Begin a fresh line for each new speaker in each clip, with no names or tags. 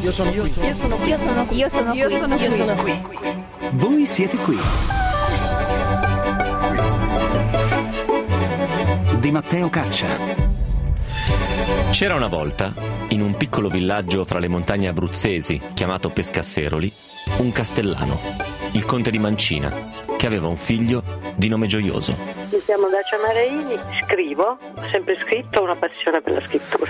Io sono qui.
Io sono qui. Io sono qui. Io sono qui. Io sono qui. Io sono qui.
Voi siete qui. Di Matteo Caccia.
C'era una volta, in un piccolo villaggio fra le montagne abruzzesi, chiamato Pescasseroli, un castellano, il conte di Mancina, che aveva un figlio di nome Gioioso.
Mi chiamo Dacia Maraini, scrivo, ho sempre scritto, ho una passione per la scrittura.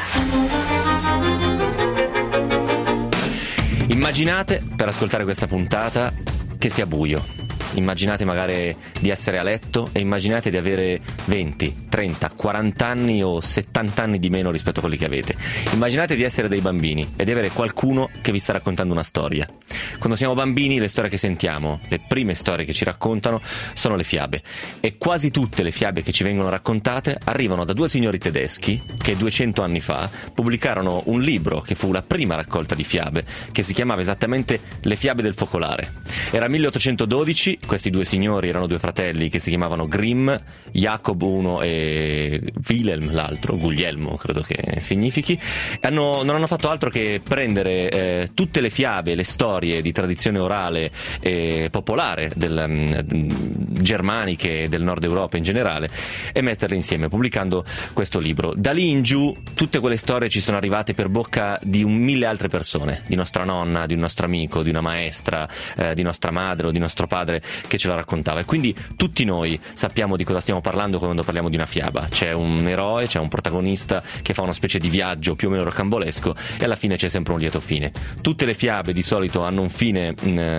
Immaginate, per ascoltare questa puntata, che sia buio. Immaginate magari di essere a letto e immaginate di avere 20, 30, 40 anni o 70 anni di meno rispetto a quelli che avete. Immaginate di essere dei bambini e di avere qualcuno che vi sta raccontando una storia. Quando siamo bambini le storie che sentiamo, le prime storie che ci raccontano sono le fiabe, e quasi tutte le fiabe che ci vengono raccontate arrivano da due signori tedeschi che 200 anni fa pubblicarono un libro che fu la prima raccolta di fiabe, che si chiamava esattamente Le fiabe del focolare. Era 1812. Questi due signori erano due fratelli che si chiamavano Grimm, Jacob uno e Wilhelm l'altro, Guglielmo credo che significhi. Non hanno fatto altro che prendere tutte le fiabe, le storie di tradizione orale e popolare germaniche del nord Europa in generale e metterle insieme, pubblicando questo libro. Da lì in giù tutte quelle storie ci sono arrivate per bocca di 1000 altre persone, di nostra nonna, di un nostro amico, di una maestra, di nostra madre o di nostro padre che ce la raccontava, e quindi tutti noi sappiamo di cosa stiamo parlando quando parliamo di una fiaba. C'è un eroe, c'è un protagonista che fa una specie di viaggio più o meno rocambolesco e alla fine c'è sempre un lieto fine. Tutte le fiabe di solito hanno un fine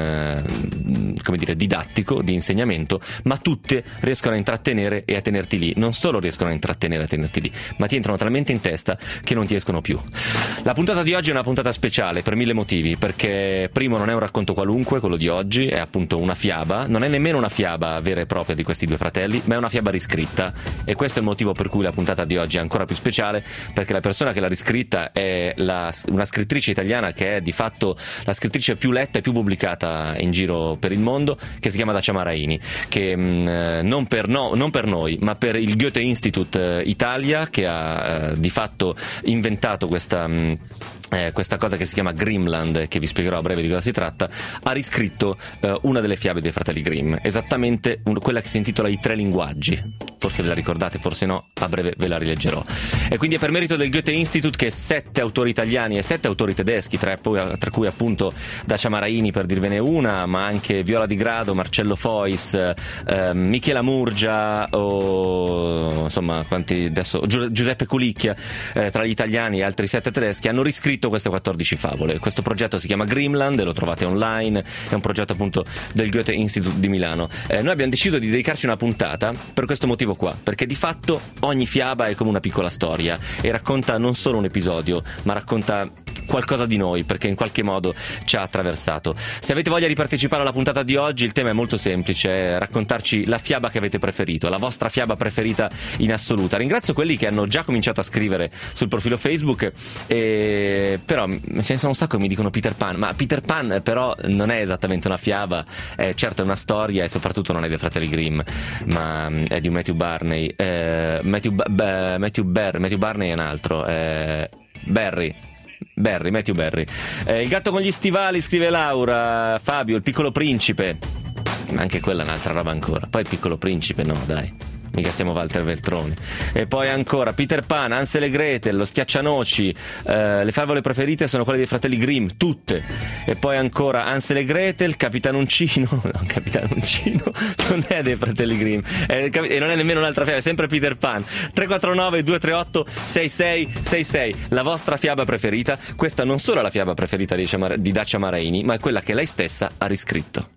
come dire, didattico, di insegnamento, ma tutte riescono a intrattenere e a tenerti lì. Non solo riescono a intrattenere e a tenerti lì, ma ti entrano talmente in testa che non ti escono più. La puntata di oggi è una puntata speciale per 1000 motivi, perché primo non è un racconto qualunque quello di oggi, è appunto una fiaba. Non è nemmeno una fiaba vera e propria di questi due fratelli, ma è una fiaba riscritta, e questo è il motivo per cui la puntata di oggi è ancora più speciale, perché la persona che l'ha riscritta è una scrittrice italiana che è di fatto la scrittrice più letta e più pubblicata in giro per il mondo, che si chiama Dacia Maraini, che non per noi, ma per il Goethe Institut Italia, che ha di fatto inventato questa cosa che si chiama Grimmland, che vi spiegherò a breve di cosa si tratta, ha riscritto una delle fiabe dei fratelli Grimm, esattamente quella che si intitola I tre linguaggi. Forse ve la ricordate, forse no, a breve ve la rileggerò. E quindi è per merito del Goethe Institut che 7 autori italiani e 7 autori tedeschi, tra cui appunto Dacia Maraini, per dirvene una, ma anche Viola Di Grado, Marcello Fois, Michela Murgia, insomma quanti adesso, Giuseppe Culicchia, tra gli italiani e altri 7 tedeschi, hanno riscritto queste 14 favole. Questo progetto si chiama Grimmland e lo trovate online, è un progetto appunto del Goethe Institut di Milano. Noi abbiamo deciso di dedicarci una puntata per questo motivo qua, perché di fatto ogni fiaba è come una piccola storia e racconta non solo un episodio, ma racconta qualcosa di noi, perché in qualche modo ci ha attraversato. Se avete voglia di partecipare alla puntata di oggi, il tema è molto semplice, è raccontarci la fiaba che avete preferito, la vostra fiaba preferita in assoluta. Ringrazio quelli che hanno già cominciato a scrivere sul profilo Facebook, però ce ne sono un sacco che mi dicono Peter Pan, ma Peter Pan però non è esattamente una fiaba, certo è una storia e soprattutto non è dei fratelli Grimm, ma è di Matthew Barney. Matthew Barney è un altro, Matthew Berry. Il gatto con gli stivali, scrive Laura. Fabio, il piccolo principe, anche quella è un'altra roba ancora. Poi il piccolo principe no, dai, mica siamo Walter Veltroni. E poi ancora Peter Pan, Hansel e Gretel, lo schiaccianoci, le favole preferite sono quelle dei fratelli Grimm, tutte. E poi ancora Hansel e Gretel, Capitan Uncino no, Capitan Uncino non è dei fratelli Grimm, e non è nemmeno un'altra fiaba, è sempre Peter Pan. 349 238 6666, la vostra fiaba preferita. Questa non solo è la fiaba preferita di Dacia Maraini, ma è quella che lei stessa ha riscritto.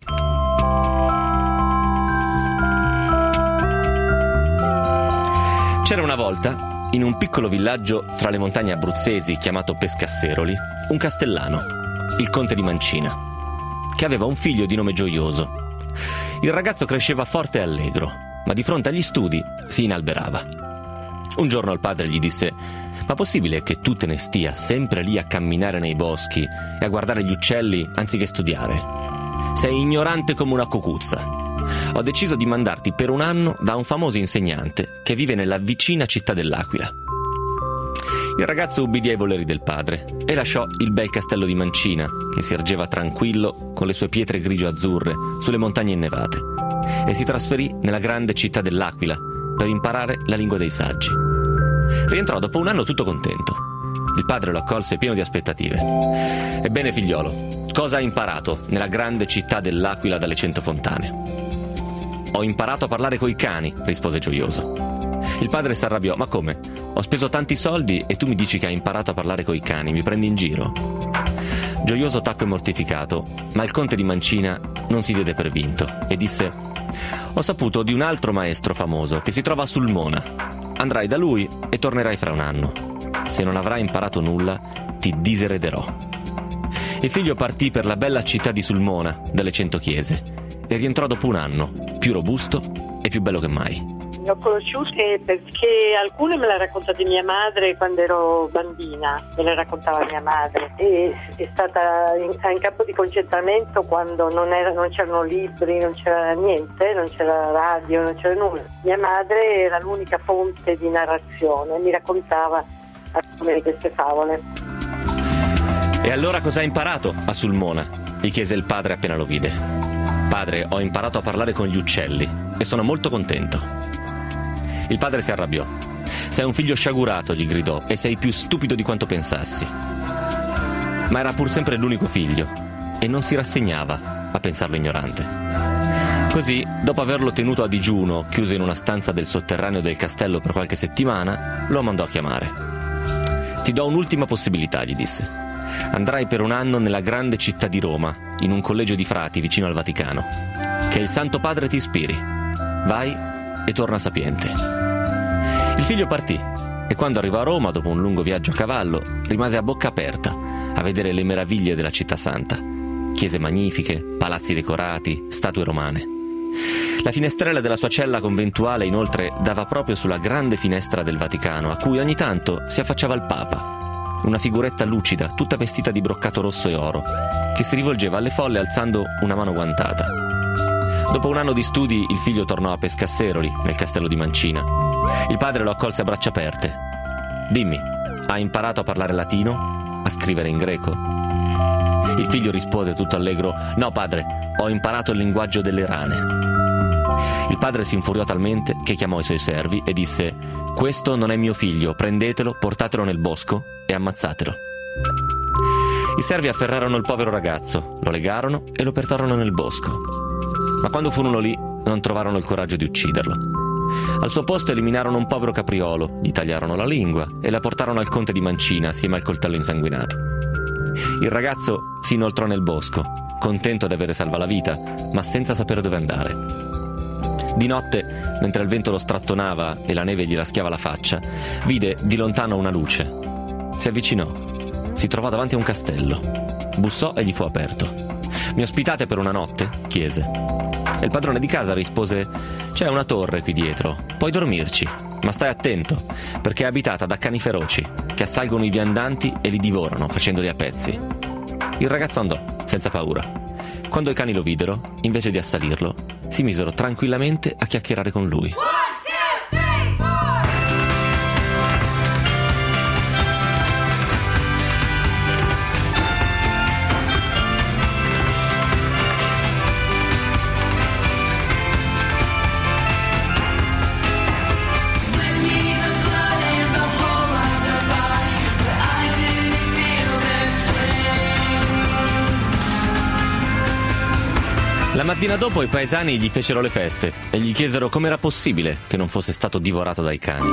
C'era una volta, in un piccolo villaggio fra le montagne abruzzesi chiamato Pescasseroli, un castellano, il conte di Mancina, che aveva un figlio di nome Gioioso. Il ragazzo cresceva forte e allegro, ma di fronte agli studi si inalberava. Un giorno il padre gli disse: «Ma possibile che tu te ne stia sempre lì a camminare nei boschi e a guardare gli uccelli anziché studiare? Sei ignorante come una cocuzza. Ho deciso di mandarti per un anno da un famoso insegnante che vive nella vicina città dell'Aquila. Il ragazzo ubbidì ai voleri del padre e lasciò il bel castello di Mancina, che si ergeva tranquillo con le sue pietre grigio-azzurre sulle montagne innevate, e si trasferì nella grande città dell'Aquila per imparare la lingua dei saggi. Rientrò dopo un anno tutto contento. Il padre lo accolse pieno di aspettative. Ebbene, figliolo, cosa hai imparato nella grande città dell'Aquila dalle 100 fontane? Ho imparato a parlare coi cani, rispose gioioso. Il padre si arrabbiò. Ma come? Ho speso tanti soldi e tu mi dici che hai imparato a parlare coi cani, mi prendi in giro? Gioioso tacque mortificato, ma il conte di Mancina non si diede per vinto e disse: ho saputo di un altro maestro famoso che si trova a Sulmona. Andrai da lui e tornerai fra un anno. Se non avrai imparato nulla, ti diserederò. Il figlio partì per la bella città di Sulmona, dalle 100 chiese, e rientrò dopo un anno, più robusto e più bello che mai.
Le ho conosciute perché alcune me le ha raccontate mia madre quando ero bambina, me le raccontava mia madre, e è stata in campo di concentramento quando non c'erano libri, non c'era niente, non c'era radio, non c'era nulla. Mia madre era l'unica fonte di narrazione, mi raccontava alcune di queste favole.
E allora cosa hai imparato a Sulmona? Gli chiese il padre appena lo vide. Padre, ho imparato a parlare con gli uccelli e sono molto contento. Il padre si arrabbiò. Sei un figlio sciagurato, gli gridò, e sei più stupido di quanto pensassi. Ma era pur sempre l'unico figlio e non si rassegnava a pensarlo ignorante. Così, dopo averlo tenuto a digiuno, chiuso in una stanza del sotterraneo del castello per qualche settimana, lo mandò a chiamare. Ti do un'ultima possibilità, gli disse. Andrai per un anno nella grande città di Roma, in un collegio di frati vicino al Vaticano. Che il Santo Padre ti ispiri. Vai e torna sapiente. Il figlio partì e quando arrivò a Roma, dopo un lungo viaggio a cavallo, rimase a bocca aperta a vedere le meraviglie della città santa. Chiese magnifiche, palazzi decorati, statue romane. La finestrella della sua cella conventuale, inoltre, dava proprio sulla grande finestra del Vaticano, a cui ogni tanto si affacciava il Papa, una figuretta lucida, tutta vestita di broccato rosso e oro, che si rivolgeva alle folle alzando una mano guantata. Dopo un anno di studi il figlio tornò a Pescasseroli, nel castello di Mancina. Il padre lo accolse a braccia aperte. Dimmi, hai imparato a parlare latino? A scrivere in greco? Il figlio rispose tutto allegro: no padre, ho imparato il linguaggio delle rane. Il padre si infuriò talmente che chiamò i suoi servi e disse: questo non è mio figlio, prendetelo, portatelo nel bosco e ammazzatelo. I servi afferrarono il povero ragazzo, lo legarono e lo portarono nel bosco. Ma quando furono lì non trovarono il coraggio di ucciderlo. Al suo posto eliminarono un povero capriolo, gli tagliarono la lingua e la portarono al conte di Mancina assieme al coltello insanguinato. Il ragazzo si inoltrò nel bosco, contento di avere salva la vita, ma senza sapere dove andare. Di notte, mentre il vento lo strattonava e la neve gli raschiava la faccia, vide di lontano una luce. Si avvicinò, si trovò davanti a un castello, bussò e gli fu aperto. Mi ospitate per una notte? Chiese. E il padrone di casa rispose: c'è una torre qui dietro, puoi dormirci, ma stai attento, perché è abitata da cani feroci, che assalgono i viandanti e li divorano, facendoli a pezzi. Il ragazzo andò, senza paura. Quando i cani lo videro, invece di assalirlo, si misero tranquillamente a chiacchierare con lui. La mattina dopo i paesani gli fecero le feste e gli chiesero com'era possibile che non fosse stato divorato dai cani.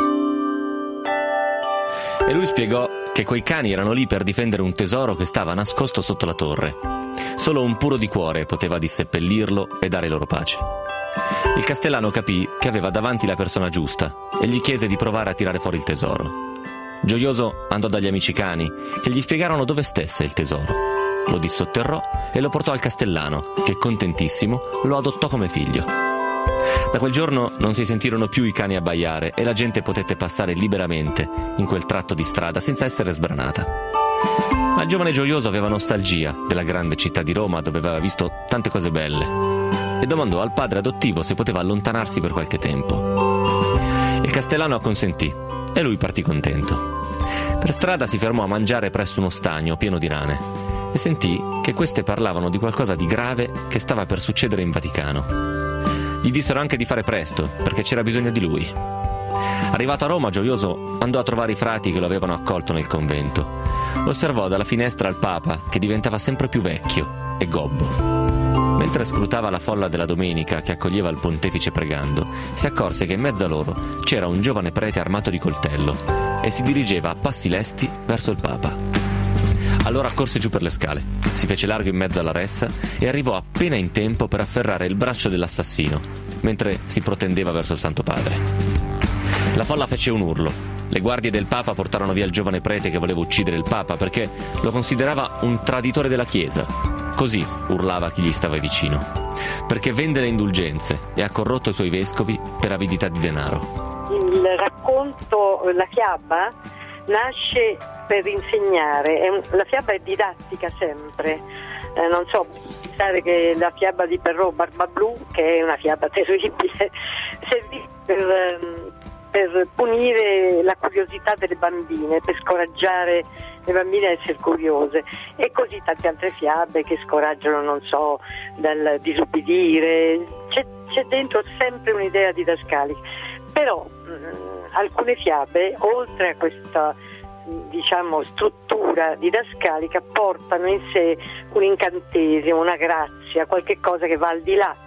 E lui spiegò che quei cani erano lì per difendere un tesoro che stava nascosto sotto la torre. Solo un puro di cuore poteva disseppellirlo e dare loro pace. Il castellano capì che aveva davanti la persona giusta e gli chiese di provare a tirare fuori il tesoro. Gioioso andò dagli amici cani, che gli spiegarono dove stesse il tesoro. Lo dissotterrò e lo portò al castellano, che contentissimo lo adottò come figlio. Da quel giorno non si sentirono più i cani abbaiare e la gente potette passare liberamente in quel tratto di strada senza essere sbranata. Ma il giovane Gioioso aveva nostalgia della grande città di Roma, dove aveva visto tante cose belle, e domandò al padre adottivo se poteva allontanarsi per qualche tempo. Il castellano acconsentì e lui partì contento. Per strada si fermò a mangiare presso uno stagno pieno di rane e sentì che queste parlavano di qualcosa di grave che stava per succedere in Vaticano. Gli dissero anche di fare presto, perché c'era bisogno di lui. Arrivato a Roma, Gioioso andò a trovare i frati che lo avevano accolto nel convento. Osservò dalla finestra il Papa, che diventava sempre più vecchio e gobbo. Mentre scrutava la folla della domenica che accoglieva il pontefice pregando, si accorse che in mezzo a loro c'era un giovane prete armato di coltello e si dirigeva a passi lesti verso il Papa. Allora corse giù per le scale, si fece largo in mezzo alla ressa e arrivò appena in tempo per afferrare il braccio dell'assassino, mentre si protendeva verso il Santo Padre. La folla fece un urlo. Le guardie del Papa portarono via il giovane prete che voleva uccidere il Papa perché lo considerava un traditore della Chiesa. Così urlava chi gli stava vicino, perché vende le indulgenze e ha corrotto i suoi vescovi per avidità di denaro.
Il racconto, la fiaba, nasce per insegnare, la fiaba è didattica sempre, non so, pensare che la fiaba di Perrault Barbablù, che è una fiaba terribile, servì per punire la curiosità delle bambine, per scoraggiare le bambine a essere curiose, e così tante altre fiabe che scoraggiano, non so, dal disubbidire. C'è dentro sempre un'idea didascalica, però alcune fiabe, oltre a questa struttura didascalica, portano in sé un incantesimo, una grazia, qualche cosa che va al di là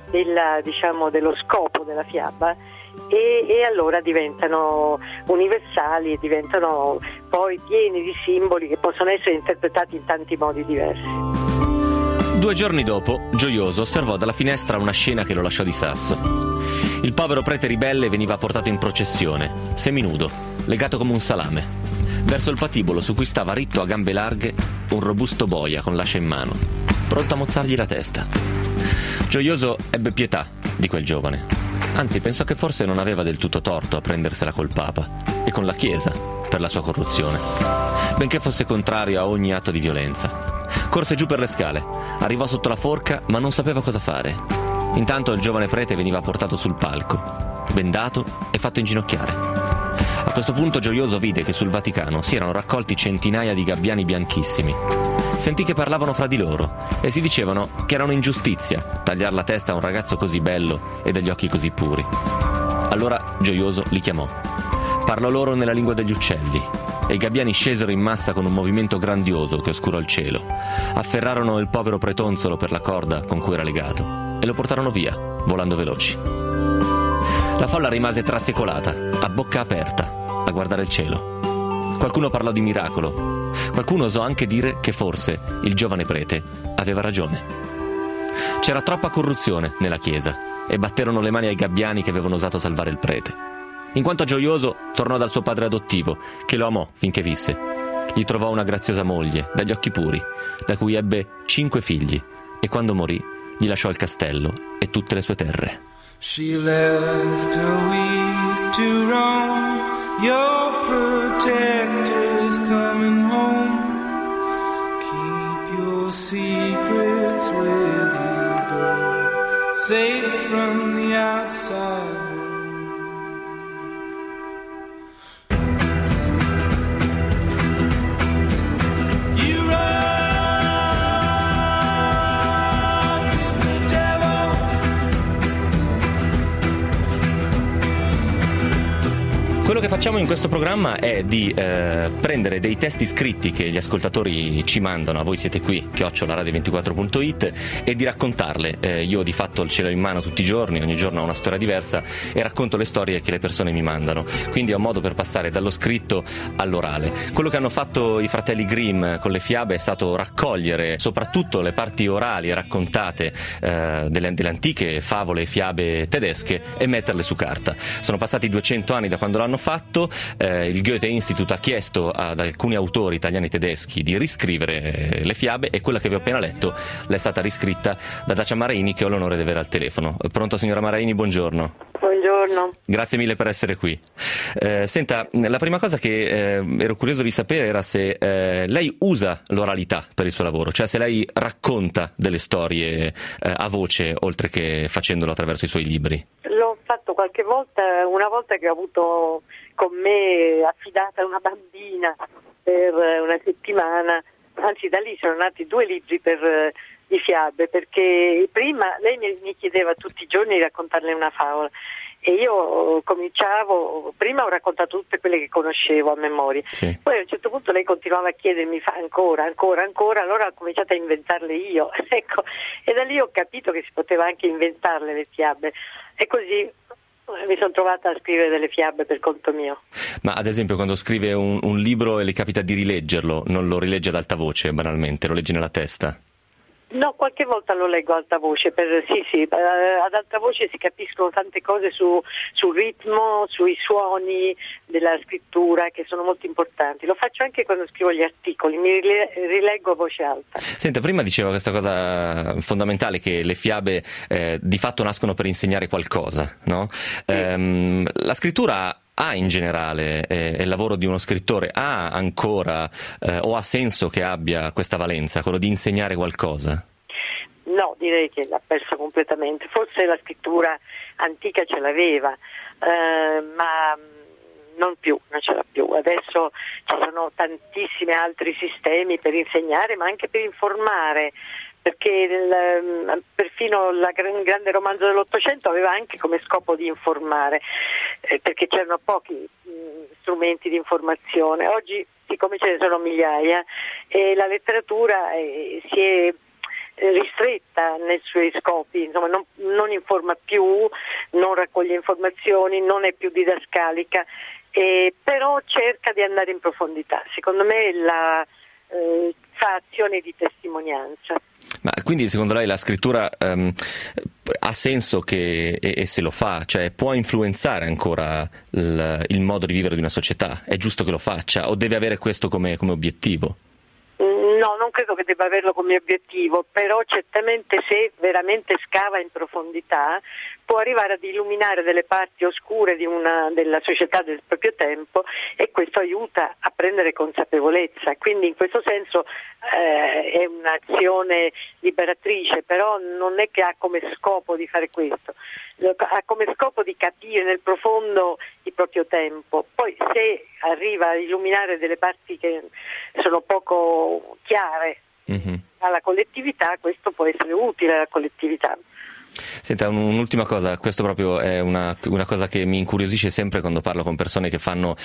dello scopo della fiaba, e allora diventano universali e diventano poi pieni di simboli che possono essere interpretati in tanti modi diversi.
2 giorni dopo, Gioioso osservò dalla finestra una scena che lo lasciò di sasso. Il povero prete ribelle veniva portato in processione, seminudo, legato come un salame, verso il patibolo su cui stava ritto a gambe larghe un robusto boia con l'ascia in mano, pronto a mozzargli la testa. Gioioso ebbe pietà di quel giovane. Anzi, pensò che forse non aveva del tutto torto a prendersela col Papa e con la Chiesa per la sua corruzione, benché fosse contrario a ogni atto di violenza. Corse giù per le scale, arrivò sotto la forca, ma non sapeva cosa fare. Intanto il giovane prete veniva portato sul palco, bendato e fatto inginocchiare. A questo punto Gioioso vide che sul Vaticano si erano raccolti centinaia di gabbiani bianchissimi. Sentì che parlavano fra di loro e si dicevano che era un'ingiustizia tagliare la testa a un ragazzo così bello e dagli occhi così puri. Allora Gioioso li chiamò. Parlò loro nella lingua degli uccelli e i gabbiani scesero in massa con un movimento grandioso che oscurò il cielo. Afferrarono il povero pretonzolo per la corda con cui era legato e lo portarono via, volando veloci. La folla rimase trasecolata, a bocca aperta, a guardare il cielo. Qualcuno parlò di miracolo. Qualcuno osò anche dire che forse il giovane prete aveva ragione. C'era troppa corruzione nella Chiesa e batterono le mani ai gabbiani che avevano osato salvare il prete. In quanto Gioioso tornò dal suo padre adottivo, che lo amò finché visse. Gli trovò una graziosa moglie, dagli occhi puri, da cui ebbe 5 figli, e quando morì gli lasciò il castello e tutte le sue terre.
She left her week to roam. Your protector's coming home. Keep your secrets with you, girl, safe from the outside.
Quello che facciamo in questo programma è di prendere dei testi scritti che gli ascoltatori ci mandano, a voi siete qui, @radio24.it, e di raccontarle. Io di fatto ce l'ho in mano tutti i giorni, ogni giorno ho una storia diversa e racconto le storie che le persone mi mandano, quindi è un modo per passare dallo scritto all'orale. Quello che hanno fatto i fratelli Grimm con le fiabe è stato raccogliere soprattutto le parti orali e raccontate delle antiche favole e fiabe tedesche e metterle su carta. Sono passati 200 anni da quando l'hanno fatto. Il Goethe Institut ha chiesto ad alcuni autori italiani e tedeschi di riscrivere le fiabe, e quella che vi ho appena letto l'è stata riscritta da Dacia Maraini, che ho l'onore di avere al telefono. Pronto, signora Maraini? Buongiorno.
Buongiorno.
Grazie mille per essere qui. Senta, la prima cosa che ero curioso di sapere era se lei usa l'oralità per il suo lavoro, cioè se lei racconta delle storie a voce oltre che facendolo attraverso i suoi libri.
L'ho fatto qualche volta, una volta che ho avuto con me affidata a una bambina per una settimana, anzi da lì sono nati 2 libri di fiabe, perché prima lei mi chiedeva tutti i giorni di raccontarle una favola e io cominciavo, prima ho raccontato tutte quelle che conoscevo a memoria, sì. Poi a un certo punto lei continuava a chiedermi ancora, allora ho cominciato a inventarle io, ecco, e da lì ho capito che si poteva anche inventarle le fiabe e così mi sono trovata a scrivere delle fiabe per conto mio.
Ma ad esempio quando scrive un libro e le capita di rileggerlo, non lo rilegge ad alta voce banalmente, lo legge nella testa?
No, qualche volta lo leggo ad alta voce, ad alta voce si capiscono tante cose sul ritmo, sui suoni della scrittura che sono molto importanti. Lo faccio anche quando scrivo gli articoli, mi rileggo a voce alta.
Senta, prima diceva questa cosa fondamentale, che le fiabe di fatto nascono per insegnare qualcosa, no? Sì. La scrittura ha in generale, il lavoro di uno scrittore ha ancora o ha senso che abbia questa valenza, quello di insegnare qualcosa?
No, direi che l'ha persa completamente. Forse la scrittura antica ce l'aveva, ma non ce l'ha più. Adesso ci sono tantissimi altri sistemi per insegnare, ma anche per informare, perché perfino il grande romanzo dell'800 aveva anche come scopo di informare, perché c'erano pochi strumenti di informazione. Oggi, siccome ce ne sono migliaia, e la letteratura si è ristretta nei suoi scopi, insomma non informa più, non raccoglie informazioni, non è più didascalica, però cerca di andare in profondità. Secondo me fa azione di testimonianza.
Ma quindi secondo lei la scrittura ha senso che, e se lo fa, cioè può influenzare ancora il modo di vivere di una società? È giusto che lo faccia o deve avere questo come obiettivo?
No, non credo che debba averlo come obiettivo, però certamente se veramente scava in profondità può arrivare ad illuminare delle parti oscure della società del proprio tempo, e questo aiuta a prendere consapevolezza. Quindi in questo senso è un'azione liberatrice, però non è che ha come scopo di fare questo, ha come scopo di capire nel profondo il proprio tempo. Poi se arriva a illuminare delle parti che sono poco chiare alla collettività, questo può essere utile alla collettività.
Senta, un'ultima cosa, questo proprio è una cosa che mi incuriosisce sempre quando parlo con persone che fanno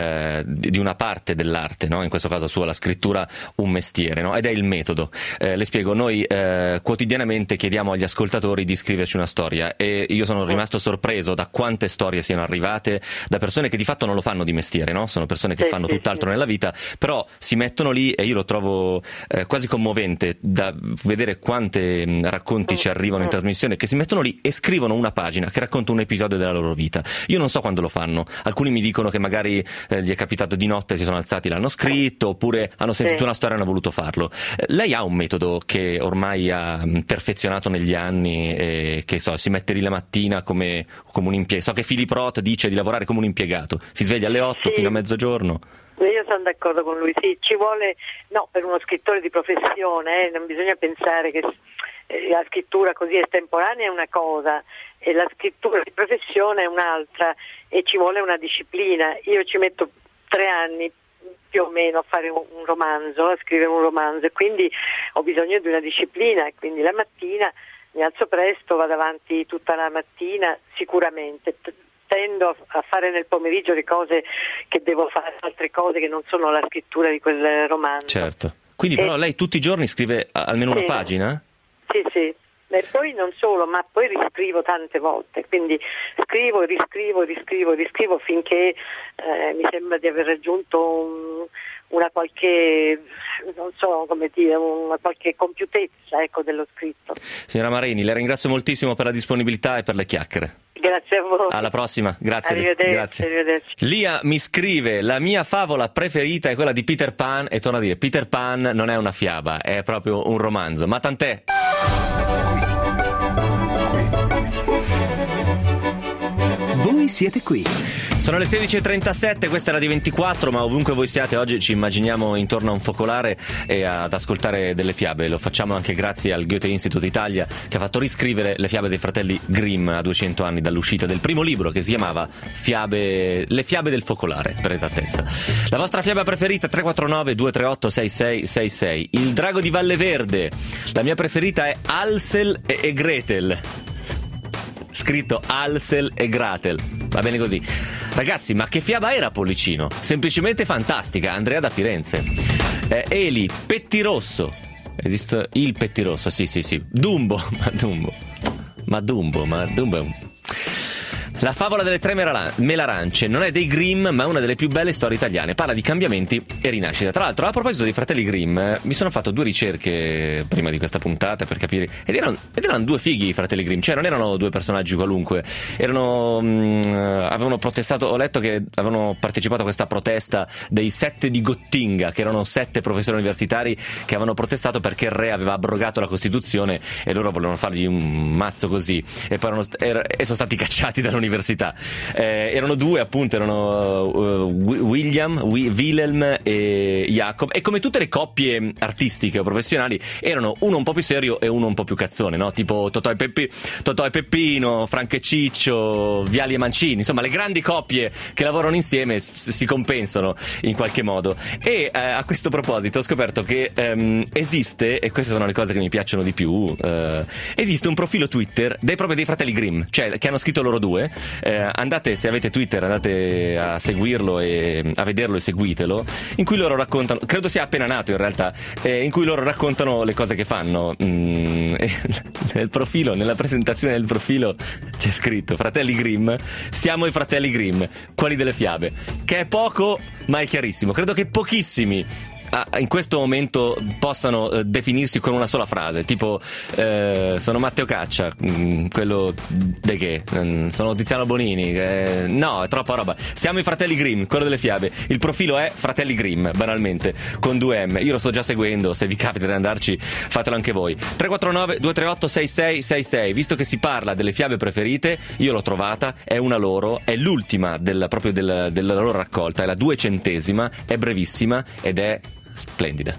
di una parte dell'arte, no? In questo caso sua, la scrittura, un mestiere, no? Ed è il metodo. Le spiego, noi quotidianamente chiediamo agli ascoltatori di scriverci una storia, e io sono rimasto sorpreso da quante storie siano arrivate da persone che di fatto non lo fanno di mestiere, no? Sono persone che fanno tutt'altro nella vita, però si mettono lì, e io lo trovo quasi commovente da vedere quante racconti ci arrivano in trasmissione, che si mettono lì e scrivono una pagina che racconta un episodio della loro vita. Io non so quando lo fanno, alcuni mi dicono che magari gli è capitato di notte, si sono alzati, l'hanno scritto, oppure hanno sentito una storia e hanno voluto farlo. Lei ha un metodo che ormai ha perfezionato negli anni, e che si mette lì la mattina come un impiegato. So che Philip Roth dice di lavorare come un impiegato, si sveglia alle 8 fino a mezzogiorno.
Io sono d'accordo con lui, sì, ci vuole, no, per uno scrittore di professione non bisogna pensare che la scrittura così estemporanea è una cosa e la scrittura di professione è un'altra, e ci vuole una disciplina. Io ci metto 3 anni più o meno a fare un romanzo, a scrivere un romanzo, e quindi ho bisogno di una disciplina, e quindi la mattina mi alzo presto, vado avanti tutta la mattina, sicuramente tendo a fare nel pomeriggio le cose che devo fare, altre cose che non sono la scrittura di quel romanzo.
Certo. Quindi però lei tutti i giorni scrive almeno una pagina?
Sì. E poi non solo, ma poi riscrivo tante volte, quindi scrivo finché mi sembra di aver raggiunto una qualche, non so come dire, una qualche compiutezza, dello scritto.
Signora Marini, le ringrazio moltissimo per la disponibilità e per le chiacchiere.
Grazie a voi.
Alla prossima, grazie.
Arrivederci.
Lia mi scrive: la mia favola preferita è quella di Peter Pan, e torna a dire: Peter Pan non è una fiaba, è proprio un romanzo, ma tant'è.
Voi siete qui.
Sono le 16.37, questa è la D24, ma ovunque voi siate oggi ci immaginiamo intorno a un focolare e ad ascoltare delle fiabe. Lo facciamo anche grazie al Goethe Institut Italia, che ha fatto riscrivere le fiabe dei fratelli Grimm a 200 anni dall'uscita del primo libro, che si chiamava Le fiabe del focolare, per esattezza. La vostra fiaba preferita? 349 238 6666. Il drago di Valle Verde. La mia preferita è Hansel e Gretel. Scritto Hansel e Gretel. Va bene così. Ragazzi, ma che fiaba era Pollicino? Semplicemente fantastica. Andrea da Firenze. Eli, Pettirosso. Esiste il Pettirosso, sì. Dumbo è un... La favola delle tre melarance non è dei Grimm, ma una delle più belle storie italiane. Parla di cambiamenti e rinascita. Tra l'altro, a proposito dei fratelli Grimm, mi sono fatto 2 ricerche prima di questa puntata per capire. Ed erano 2 fighi i fratelli Grimm, cioè non erano 2 personaggi qualunque. Avevano protestato, ho letto che avevano partecipato a questa protesta dei 7 di Gottinga, che erano 7 professori universitari che avevano protestato perché il re aveva abrogato la Costituzione e loro volevano fargli un mazzo così. E poi sono stati cacciati dall'università. Erano 2, appunto, erano Wilhelm e Jacob, e come tutte le coppie artistiche o professionali erano uno un po' più serio e uno un po' più cazzone, no? Tipo Totò e Peppino, Franco e Ciccio, Viali e Mancini, insomma le grandi coppie che lavorano insieme si compensano in qualche modo. E a questo proposito ho scoperto che esiste, e queste sono le cose che mi piacciono di più, esiste un profilo Twitter proprio dei fratelli Grimm, cioè che hanno scritto loro 2. Andate, se avete Twitter, andate a seguirlo e a vederlo e seguitelo, in cui loro raccontano, credo sia appena nato in realtà, in cui loro raccontano le cose che fanno. Nel profilo, nella presentazione del profilo c'è scritto: fratelli Grimm, siamo i fratelli Grimm, quelli delle fiabe, che è poco ma è chiarissimo. Credo che pochissimi in questo momento possano definirsi con una sola frase, tipo sono Matteo Caccia, quello di che? Sono Tiziano Bonini, no, è troppa roba. Siamo i fratelli Grimm, quello delle fiabe. Il profilo è Fratelli Grimm, banalmente, con 2 M. Io lo sto già seguendo, se vi capita di andarci fatelo anche voi. 349 238 6666. Visto che si parla delle fiabe preferite, io l'ho trovata, è una loro, è l'ultima della loro raccolta, è la 200ª, è brevissima ed è splendida.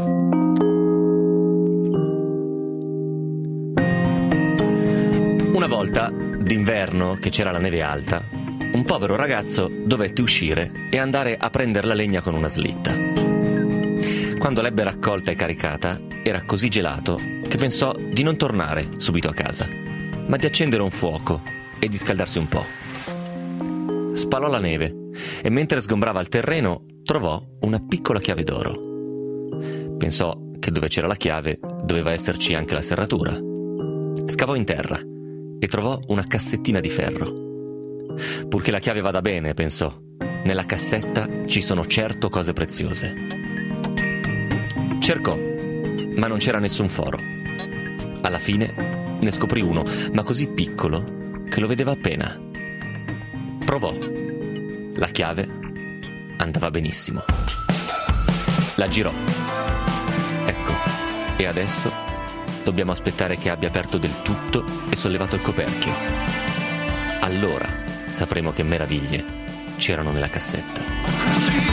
Una volta, d'inverno, che c'era la neve alta, un povero ragazzo dovette uscire e andare a prendere la legna con una slitta. Quando l'ebbe raccolta e caricata, era così gelato che pensò di non tornare subito a casa, ma di accendere un fuoco e di scaldarsi un po'. Spalò la neve e mentre sgombrava il terreno trovò una piccola chiave d'oro. Pensò che dove c'era la chiave doveva esserci anche la serratura. Scavò in terra e trovò una cassettina di ferro. Purché la chiave vada bene, pensò, nella cassetta ci sono certo cose preziose. Cercò, ma non c'era nessun foro. Alla fine ne scoprì uno, ma così piccolo che lo vedeva appena. Provò. La chiave andava benissimo. La girò. Ecco, e adesso dobbiamo aspettare che abbia aperto del tutto e sollevato il coperchio. Allora sapremo che meraviglie c'erano nella cassetta.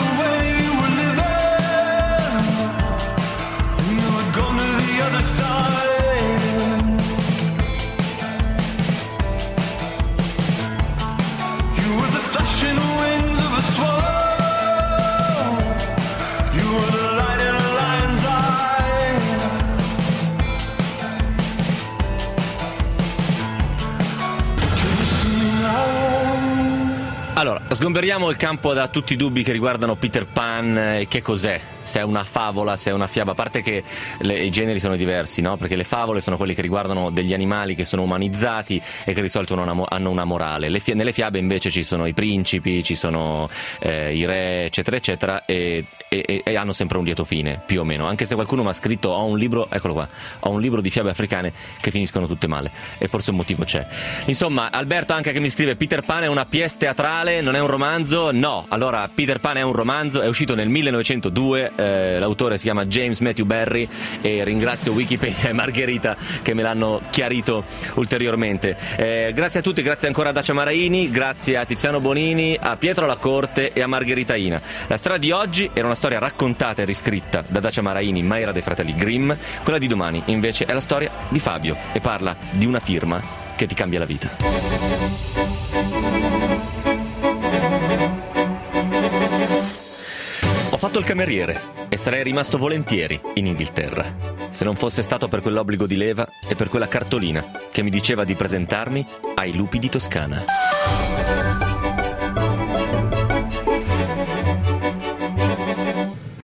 Allora, sgomberiamo il campo da tutti i dubbi che riguardano Peter Pan e che cos'è, se è una favola, se è una fiaba, a parte che i generi sono diversi, no? Perché le favole sono quelle che riguardano degli animali che sono umanizzati e che di solito hanno una morale. Nelle fiabe invece ci sono i principi, ci sono i re, eccetera, eccetera, e hanno sempre un lieto fine, più o meno. Anche se qualcuno mi ha scritto, ho un libro di fiabe africane che finiscono tutte male, e forse un motivo c'è. Insomma, Alberto anche che mi scrive: Peter Pan è una pièce teatrale, non è un romanzo? No, allora Peter Pan è un romanzo, è uscito nel 1902, l'autore si chiama James Matthew Barry, e ringrazio Wikipedia e Margherita che me l'hanno chiarito ulteriormente. Grazie a tutti, grazie ancora a Dacia Maraini, grazie a Tiziano Bonini, a Pietro Lacorte e a Margherita Ina. La storia di oggi era una storia raccontata e riscritta da Dacia Maraini, ma era dei fratelli Grimm. Quella di domani invece è la storia di Fabio e parla di una firma che ti cambia la vita. Ho fatto il cameriere e sarei rimasto volentieri in Inghilterra, se non fosse stato per quell'obbligo di leva e per quella cartolina che mi diceva di presentarmi ai lupi di Toscana.